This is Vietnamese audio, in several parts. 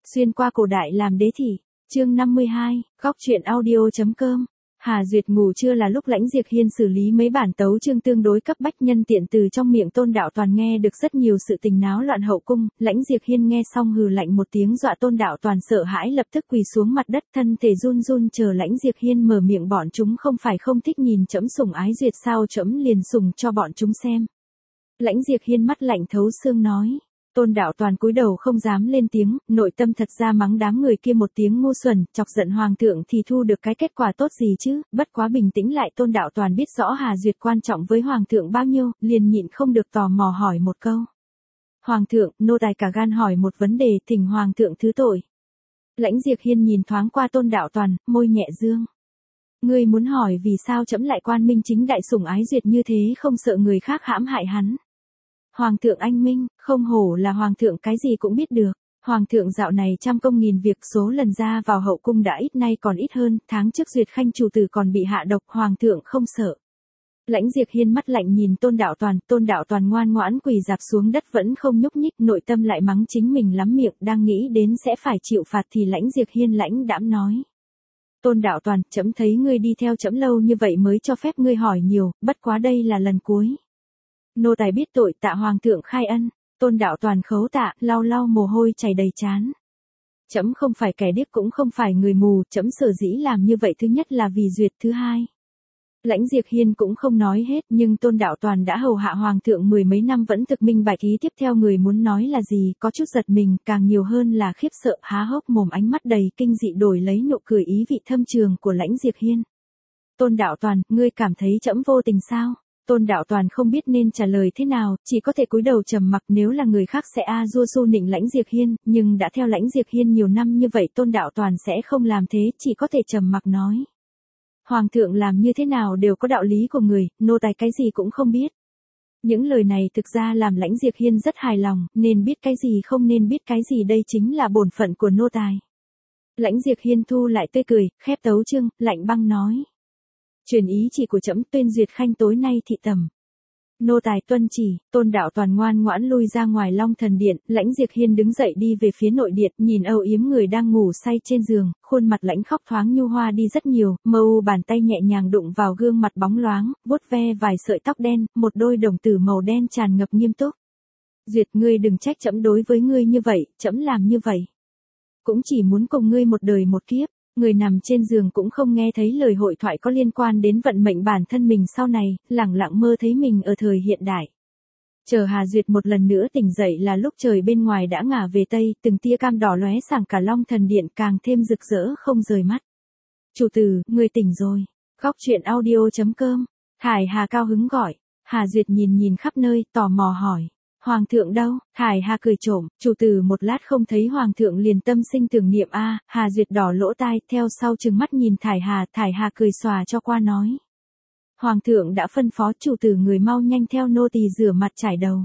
Xuyên qua cổ đại làm đế thị. Chương 52, góc truyện audio.com. Hà Duyệt ngủ trưa là lúc Lãnh Diệp Hiên xử lý mấy bản tấu chương tương đối cấp bách, nhân tiện từ trong miệng Tôn Đạo Toàn nghe được rất nhiều sự tình náo loạn hậu cung. Lãnh Diệp Hiên nghe xong hừ lạnh một tiếng, dọa Tôn Đạo Toàn sợ hãi lập tức quỳ xuống mặt đất, thân thể run run chờ Lãnh Diệp Hiên mở miệng. Bọn chúng không phải không thích nhìn trẫm sủng ái Duyệt sao, trẫm liền sủng cho bọn chúng xem. Lãnh Diệp Hiên mắt lạnh thấu xương nói. Tôn Đạo Toàn cúi đầu không dám lên tiếng, nội tâm thật ra mắng đám người kia một tiếng ngu xuẩn, chọc giận hoàng thượng thì thu được cái kết quả tốt gì chứ, bất quá bình tĩnh lại. Tôn Đạo Toàn biết rõ Hà Duyệt quan trọng với hoàng thượng bao nhiêu, liền nhịn không được tò mò hỏi một câu. Hoàng thượng, nô tài cả gan hỏi một vấn đề, thỉnh hoàng thượng thứ tội. Lãnh Diệp Hiên nhìn thoáng qua Tôn Đạo Toàn, môi nhẹ dương. Ngươi muốn hỏi vì sao trẫm lại quan minh chính đại sủng ái Duyệt như thế, không sợ người khác hãm hại hắn. Hoàng thượng anh minh, không hổ là hoàng thượng cái gì cũng biết được. Hoàng thượng dạo này trăm công nghìn việc, số lần ra vào hậu cung đã ít nay còn ít hơn, tháng trước Duyệt Khanh chủ tử còn bị hạ độc, hoàng thượng không sợ. Lãnh Diệp Hiên mắt lạnh nhìn Tôn Đạo Toàn ngoan ngoãn quỳ dạp xuống đất vẫn không nhúc nhích, nội tâm lại mắng chính mình lắm miệng, đang nghĩ đến sẽ phải chịu phạt thì Lãnh Diệp Hiên lãnh đãm nói. Tôn Đạo Toàn, trẫm thấy ngươi đi theo trẫm lâu như vậy mới cho phép ngươi hỏi nhiều, bất quá đây là lần cuối. Nô tài biết tội, tạ hoàng thượng khai ân. Tôn Đạo Toàn khấu tạ, lau lau mồ hôi chảy đầy trán. Trẫm không phải kẻ điếc cũng không phải người mù, trẫm sở dĩ làm như vậy thứ nhất là vì Duyệt, thứ hai. Lãnh Diệp Hiên cũng không nói hết, nhưng Tôn Đạo Toàn đã hầu hạ hoàng thượng mười mấy năm vẫn thực minh bạch ý tiếp theo người muốn nói là gì, có chút giật mình, càng nhiều hơn là khiếp sợ, há hốc mồm, ánh mắt đầy kinh dị đổi lấy nụ cười ý vị thâm trường của Lãnh Diệp Hiên. Tôn Đạo Toàn, ngươi cảm thấy trẫm vô tình sao? Tôn Đạo Toàn không biết nên trả lời thế nào, chỉ có thể cúi đầu trầm mặc. Nếu là người khác sẽ dua su nịnh Lãnh Diệp Hiên, nhưng đã theo Lãnh Diệp Hiên nhiều năm như vậy Tôn Đạo Toàn sẽ không làm thế, chỉ có thể trầm mặc nói. Hoàng thượng làm như thế nào đều có đạo lý của người, nô tài cái gì cũng không biết. Những lời này thực ra làm Lãnh Diệp Hiên rất hài lòng, nên biết cái gì không nên biết cái gì đây chính là bổn phận của nô tài. Lãnh Diệp Hiên thu lại tươi cười, khép tấu chương, lạnh băng nói. Truyền ý chỉ của trẫm, tuyên Duyệt Khanh tối nay thị tầm. Nô tài tuân chỉ. Tôn Đạo Toàn ngoan ngoãn lui ra ngoài Long Thần Điện. Lãnh Diệp Hiên đứng dậy đi về phía nội điện, nhìn âu yếm người đang ngủ say trên giường, khuôn mặt lãnh khóc thoáng nhu hoa đi rất nhiều, mâu bàn tay nhẹ nhàng đụng vào gương mặt bóng loáng, vuốt ve vài sợi tóc đen, một đôi đồng tử màu đen tràn ngập nghiêm túc. Duyệt, ngươi đừng trách trẫm đối với ngươi như vậy, trẫm làm như vậy cũng chỉ muốn cùng ngươi một đời một kiếp. Người nằm trên giường cũng không nghe thấy lời hội thoại có liên quan đến vận mệnh bản thân mình sau này, lẳng lặng mơ thấy mình ở thời hiện đại. Chờ Hà Duyệt một lần nữa tỉnh dậy là lúc trời bên ngoài đã ngả về tây, từng tia cam đỏ lóe sáng cả Long Thần Điện càng thêm rực rỡ không rời mắt. Chủ tử, người tỉnh rồi. Góc truyện audio.com. Thải Hà cao hứng gọi. Hà Duyệt nhìn khắp nơi, tò mò hỏi. Hoàng thượng đâu? Thải Hà cười trộm, chủ tử một lát không thấy hoàng thượng liền tâm sinh tưởng niệm a. Hà Duyệt đỏ lỗ tai, theo sau trừng mắt nhìn Thải Hà cười xòa cho qua nói. Hoàng thượng đã phân phó chủ tử người mau nhanh theo nô tỳ rửa mặt trải đầu.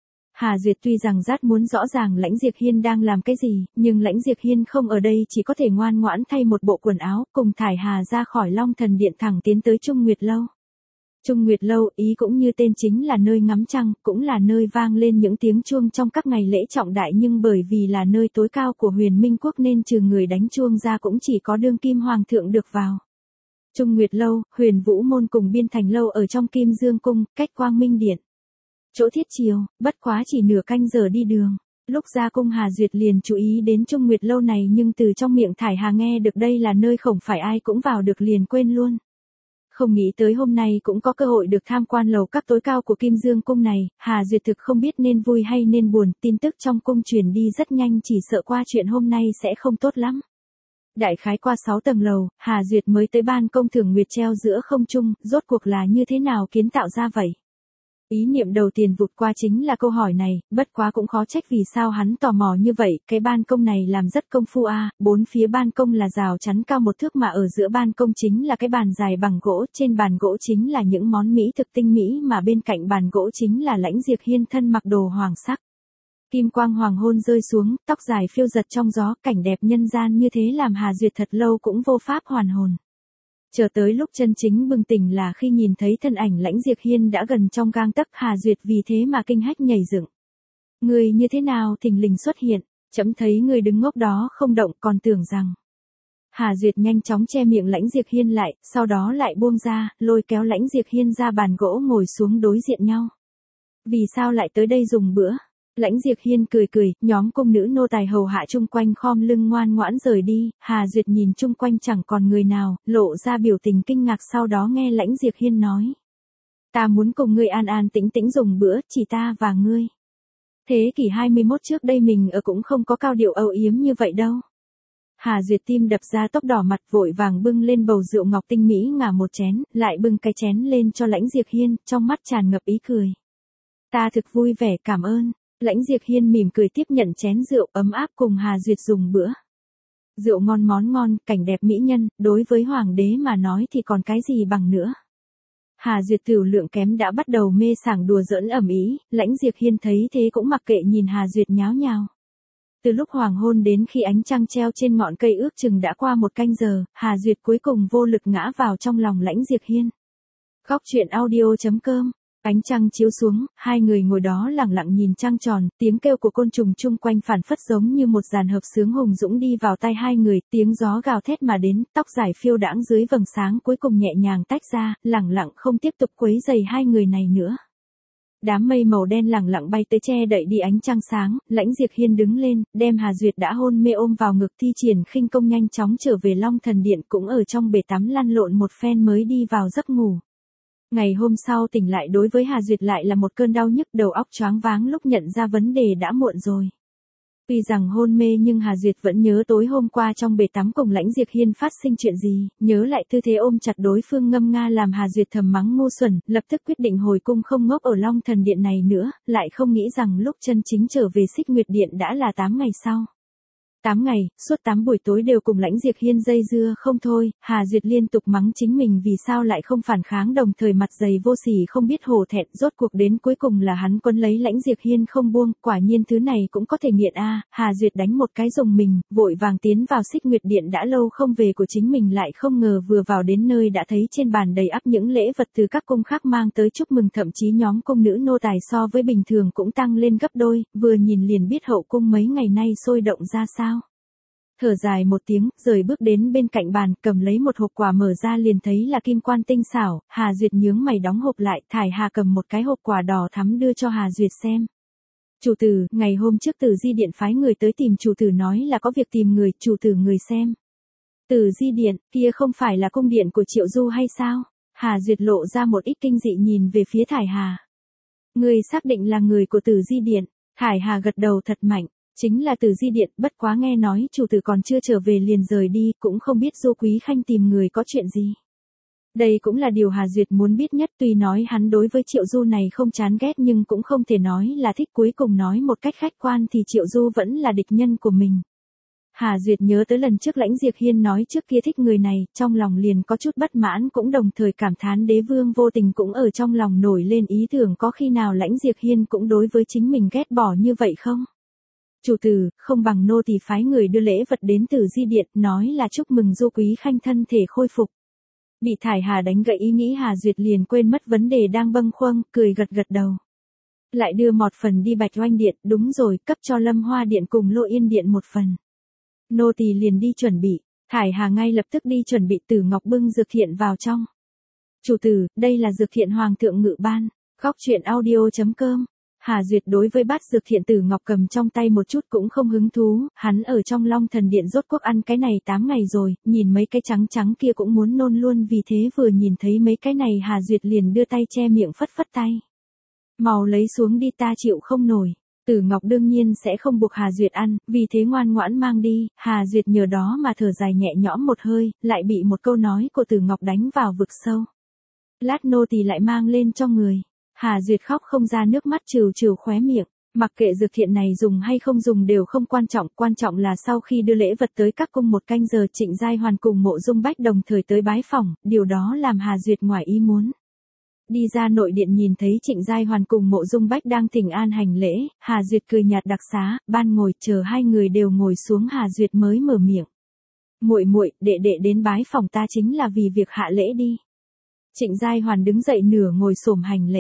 Hà Duyệt tuy rằng rất muốn rõ ràng Lãnh Diệp Hiên đang làm cái gì, nhưng Lãnh Diệp Hiên không ở đây, chỉ có thể ngoan ngoãn thay một bộ quần áo, cùng Thải Hà ra khỏi Long Thần Điện thẳng tiến tới Trung Nguyệt Lâu. Trung Nguyệt Lâu, ý cũng như tên chính là nơi ngắm trăng, cũng là nơi vang lên những tiếng chuông trong các ngày lễ trọng đại, nhưng bởi vì là nơi tối cao của Huyền Minh Quốc nên trừ người đánh chuông ra cũng chỉ có đương kim hoàng thượng được vào. Trung Nguyệt Lâu, Huyền Vũ Môn cùng Biên Thành Lâu ở trong Kim Dương Cung, cách Quang Minh Điện. Chỗ thiết chiều, bất quá chỉ nửa canh giờ đi đường. Lúc ra cung Hà Duyệt liền chú ý đến Trung Nguyệt Lâu này, nhưng từ trong miệng Thải Hà nghe được đây là nơi không phải ai cũng vào được liền quên luôn. Không nghĩ tới hôm nay cũng có cơ hội được tham quan lầu các tối cao của Kim Dương Cung này, Hà Duyệt thực không biết nên vui hay nên buồn, tin tức trong cung truyền đi rất nhanh, chỉ sợ qua chuyện hôm nay sẽ không tốt lắm. Đại khái qua 6 tầng lầu, Hà Duyệt mới tới ban công thưởng nguyệt treo giữa không trung, rốt cuộc là như thế nào kiến tạo ra vậy? Ý niệm đầu tiên vụt qua chính là câu hỏi này, bất quá cũng khó trách vì sao hắn tò mò như vậy, cái ban công này làm rất công phu bốn phía ban công là rào chắn cao 1 thước mà ở giữa ban công chính là cái bàn dài bằng gỗ, trên bàn gỗ chính là những món mỹ thực tinh mỹ mà bên cạnh bàn gỗ chính là Lãnh Diệp Hiên thân mặc đồ hoàng sắc. Kim quang hoàng hôn rơi xuống, tóc dài phiêu giật trong gió, cảnh đẹp nhân gian như thế làm Hà Duyệt thật lâu cũng vô pháp hoàn hồn. Chờ tới lúc chân chính bừng tỉnh là khi nhìn thấy thân ảnh Lãnh Diệp Hiên đã gần trong gang tấc, Hà Duyệt vì thế mà kinh hách nhảy dựng. Người như thế nào thình lình xuất hiện? Trẫm thấy ngươi đứng ngốc đó không động, còn tưởng rằng. Hà Duyệt nhanh chóng che miệng Lãnh Diệp Hiên lại, sau đó lại buông ra, lôi kéo Lãnh Diệp Hiên ra bàn gỗ ngồi xuống đối diện nhau. Vì sao lại tới đây dùng bữa? Lãnh Diệp Hiên cười cười, nhóm cung nữ nô tài hầu hạ chung quanh khom lưng ngoan ngoãn rời đi, Hà Duyệt nhìn chung quanh chẳng còn người nào, lộ ra biểu tình kinh ngạc, sau đó nghe Lãnh Diệp Hiên nói. Ta muốn cùng ngươi an an tĩnh tĩnh dùng bữa, chỉ ta và ngươi. Thế kỷ 21 trước đây mình ở cũng không có cao điệu âu yếm như vậy đâu. Hà Duyệt tim đập ra tốc đỏ mặt, vội vàng bưng lên bầu rượu ngọc tinh mỹ ngả một chén, lại bưng cái chén lên cho Lãnh Diệp Hiên, trong mắt tràn ngập ý cười. Ta thực vui vẻ, cảm ơn. Lãnh Diệp Hiên mỉm cười tiếp nhận chén rượu ấm áp cùng Hà Duyệt dùng bữa. Rượu ngon món ngon, cảnh đẹp mỹ nhân, đối với hoàng đế mà nói thì còn cái gì bằng nữa. Hà Duyệt tiểu lượng kém đã bắt đầu mê sảng đùa giỡn ầm ĩ, Lãnh Diệp Hiên thấy thế cũng mặc kệ nhìn Hà Duyệt nháo nhào. Từ lúc hoàng hôn đến khi ánh trăng treo trên ngọn cây ước chừng đã qua 1 canh giờ, Hà Duyệt cuối cùng vô lực ngã vào trong lòng Lãnh Diệp Hiên. Góc truyện audio.com. Ánh trăng chiếu xuống, hai người ngồi đó lặng lặng nhìn trăng tròn, tiếng kêu của côn trùng chung quanh phảng phất giống như một dàn hợp xướng hùng dũng đi vào tai hai người, tiếng gió gào thét mà đến, tóc dài phiêu đãng dưới vầng sáng cuối cùng nhẹ nhàng tách ra, lặng lặng không tiếp tục quấy rầy hai người này nữa. Đám mây màu đen lặng lặng bay tới che đậy đi ánh trăng sáng, Lãnh Diệp Hiên đứng lên, đem Hà Duyệt đã hôn mê ôm vào ngực, thi triển khinh công nhanh chóng trở về Long Thần Điện, cũng ở trong bể tắm lăn lộn một phen mới đi vào giấc ngủ. Ngày hôm sau tỉnh lại đối với Hà Duyệt lại là một cơn đau nhức, đầu óc choáng váng, lúc nhận ra vấn đề đã muộn rồi. Tuy rằng hôn mê nhưng Hà Duyệt vẫn nhớ tối hôm qua trong bể tắm cùng Lãnh Diệp Hiên phát sinh chuyện gì, nhớ lại tư thế ôm chặt đối phương ngâm nga làm Hà Duyệt thầm mắng ngu xuẩn, lập tức quyết định hồi cung không ngốc ở Long Thần Điện này nữa, lại không nghĩ rằng lúc chân chính trở về Xích Nguyệt Điện đã là 8 ngày sau. 8 ngày, suốt 8 buổi tối đều cùng Lãnh Diệp Hiên dây dưa không thôi, Hà Duyệt liên tục mắng chính mình vì sao lại không phản kháng, đồng thời mặt dày vô sỉ không biết hổ thẹn, rốt cuộc đến cuối cùng là hắn quấn lấy Lãnh Diệp Hiên không buông, quả nhiên thứ này cũng có thể nghiện a. Hà Duyệt đánh một cái rùng mình, vội vàng tiến vào Xích Nguyệt Điện đã lâu không về của chính mình, lại không ngờ vừa vào đến nơi đã thấy trên bàn đầy ắp những lễ vật từ các cung khác mang tới chúc mừng, thậm chí nhóm cung nữ nô tài so với bình thường cũng tăng lên gấp đôi, vừa nhìn liền biết hậu cung mấy ngày nay sôi động ra sao. Thở dài một tiếng, rời bước đến bên cạnh bàn, cầm lấy một hộp quà mở ra liền thấy là kim quan tinh xảo, Hà Duyệt nhướng mày đóng hộp lại, Thải Hà cầm một cái hộp quà đỏ thắm đưa cho Hà Duyệt xem. Chủ tử, ngày hôm trước Tử Di Điện phái người tới tìm chủ tử nói là có việc tìm người, chủ tử người xem. Tử Di Điện, kia không phải là cung điện của Triệu Du hay sao? Hà Duyệt lộ ra một ít kinh dị nhìn về phía Thải Hà. Người xác định là người của Tử Di Điện, Thải Hà gật đầu thật mạnh. Chính là Tử Di Điện, bất quá nghe nói chủ tử còn chưa trở về liền rời đi, cũng không biết Du Quý Khanh tìm người có chuyện gì. Đây cũng là điều Hà Duyệt muốn biết nhất, tuy nói hắn đối với Triệu Du này không chán ghét nhưng cũng không thể nói là thích, cuối cùng nói một cách khách quan thì Triệu Du vẫn là địch nhân của mình. Hà Duyệt nhớ tới lần trước Lãnh Diệp Hiên nói trước kia thích người này, trong lòng liền có chút bất mãn, cũng đồng thời cảm thán đế vương vô tình, cũng ở trong lòng nổi lên ý tưởng có khi nào Lãnh Diệp Hiên cũng đối với chính mình ghét bỏ như vậy không? Chủ tử, không bằng nô tỳ phái người đưa lễ vật đến Tử Di Điện, nói là chúc mừng Du Quý Khanh thân thể khôi phục. Bị Thải Hà đánh gãy ý nghĩ, Hà Duyệt liền quên mất vấn đề đang bâng khuâng, cười gật gật đầu. Lại đưa một phần đi Bạch Oanh Điện, đúng rồi, cấp cho Lâm Hoa Điện cùng Lô Yên Điện một phần. Nô tỳ liền đi chuẩn bị, Thải Hà ngay lập tức đi chuẩn bị. Tử Ngọc bưng dược thiện vào trong. Chủ tử, đây là dược thiện hoàng thượng ngự ban. Góc truyện audio.com. Hà Duyệt đối với bát dược thiện Tử Ngọc cầm trong tay một chút cũng không hứng thú, hắn ở trong Long Thần Điện rốt cuộc ăn cái này 8 ngày rồi, nhìn mấy cái trắng trắng kia cũng muốn nôn luôn, vì thế vừa nhìn thấy mấy cái này Hà Duyệt liền đưa tay che miệng phất phất tay. Mau lấy xuống đi, ta chịu không nổi. Tử Ngọc đương nhiên sẽ không buộc Hà Duyệt ăn, vì thế ngoan ngoãn mang đi, Hà Duyệt nhờ đó mà thở dài nhẹ nhõm một hơi, lại bị một câu nói của Tử Ngọc đánh vào vực sâu. Lát nô tỳ lại mang lên cho người. Hà Duyệt khóc không ra nước mắt, trừ trừ khóe miệng. Mặc kệ dược thiện này dùng hay không dùng đều không quan trọng là sau khi đưa lễ vật tới các cung 1 canh giờ, Trịnh Giai Hoàn cùng Mộ Dung Bách đồng thời tới bái phỏng, điều đó làm Hà Duyệt ngoài ý muốn. Đi ra nội điện nhìn thấy Trịnh Giai Hoàn cùng Mộ Dung Bách đang thỉnh an hành lễ, Hà Duyệt cười nhạt đặc xá, ban ngồi, chờ hai người đều ngồi xuống Hà Duyệt mới mở miệng. Muội muội, đệ đệ đến bái phỏng ta chính là vì việc hạ lễ đi. Trịnh Giai Hoàn đứng dậy nửa ngồi xổm hành lễ.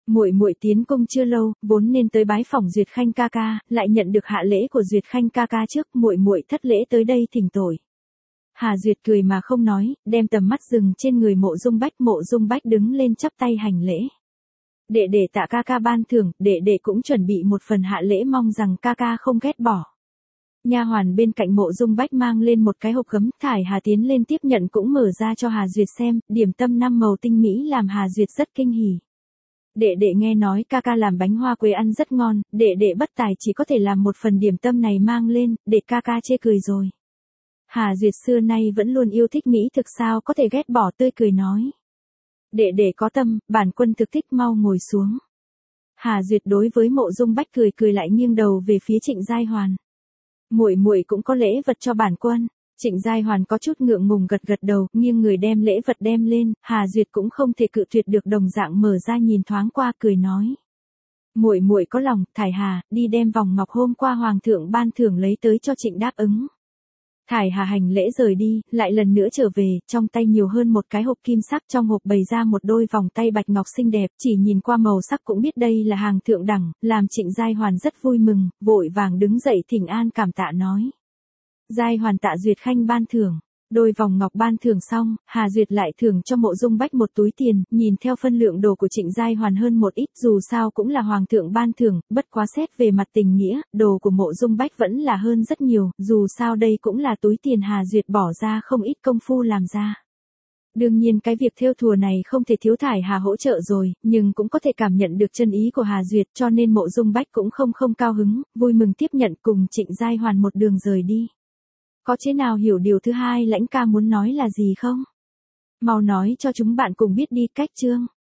Muội muội tiến cung chưa lâu, vốn nên tới bái phỏng Duyệt Khanh ca ca, lại nhận được hạ lễ của Duyệt Khanh ca ca trước, muội muội thất lễ tới đây thỉnh tội. Hà Duyệt cười mà không nói, đem tầm mắt dừng trên người Mộ Dung Bách đứng lên chắp tay hành lễ. Đệ tạ ca ca ban thưởng, đệ cũng chuẩn bị một phần hạ lễ, mong rằng ca ca không ghét bỏ. Nha hoàn bên cạnh Mộ Dung Bách mang lên một cái hộp gấm, Thải Hà tiến lên tiếp nhận cũng mở ra cho Hà Duyệt xem, điểm tâm 5 màu tinh mỹ làm Hà Duyệt rất kinh hỉ. Đệ nghe nói ca ca làm bánh hoa quế ăn rất ngon, đệ bất tài chỉ có thể làm một phần điểm tâm này mang lên, để ca ca chê cười rồi. Hà Duyệt xưa nay vẫn luôn yêu thích mỹ thực, sao có thể ghét bỏ, tươi cười nói. Đệ có tâm, bản quân thực thích, mau ngồi xuống. Hà Duyệt đối với Mộ Dung Bách cười lại nghiêng đầu về phía Trịnh Giai Hoàn. Muội cũng có lễ vật cho bản quân. Trịnh Giai Hoàn có chút ngượng ngùng gật đầu, nghiêng người đem lễ vật đem lên, Hà Duyệt cũng không thể cự tuyệt được, đồng dạng mở ra nhìn thoáng qua cười nói. Muội có lòng, Thải Hà, đi đem vòng ngọc hôm qua hoàng thượng ban thưởng lấy tới cho Trịnh đáp ứng. Thải Hà hành lễ rời đi, lại lần nữa trở về, trong tay nhiều hơn một cái hộp kim sắc, trong hộp bày ra một đôi vòng tay bạch ngọc xinh đẹp, chỉ nhìn qua màu sắc cũng biết đây là hàng thượng đẳng, làm Trịnh Giai Hoàn rất vui mừng, vội vàng đứng dậy thỉnh an cảm tạ nói. Giai Hoàn tạ Duyệt Khanh ban thưởng. Đôi vòng ngọc ban thưởng xong, Hà Duyệt lại thưởng cho Mộ Dung Bách một túi tiền, nhìn theo phân lượng đồ của Trịnh Giai Hoàn hơn một ít, dù sao cũng là hoàng thượng ban thưởng, bất quá xét về mặt tình nghĩa, đồ của Mộ Dung Bách vẫn là hơn rất nhiều, dù sao đây cũng là túi tiền Hà Duyệt bỏ ra không ít công phu làm ra. Đương nhiên cái việc thêu thùa này không thể thiếu Thải Hà hỗ trợ rồi, nhưng cũng có thể cảm nhận được chân ý của Hà Duyệt, cho nên Mộ Dung Bách cũng không cao hứng, vui mừng tiếp nhận cùng Trịnh Giai Hoàn một đường rời đi. Có chế nào hiểu điều thứ hai Lãnh ca muốn nói là gì không? Mau nói cho chúng bạn cùng biết đi. Cách chương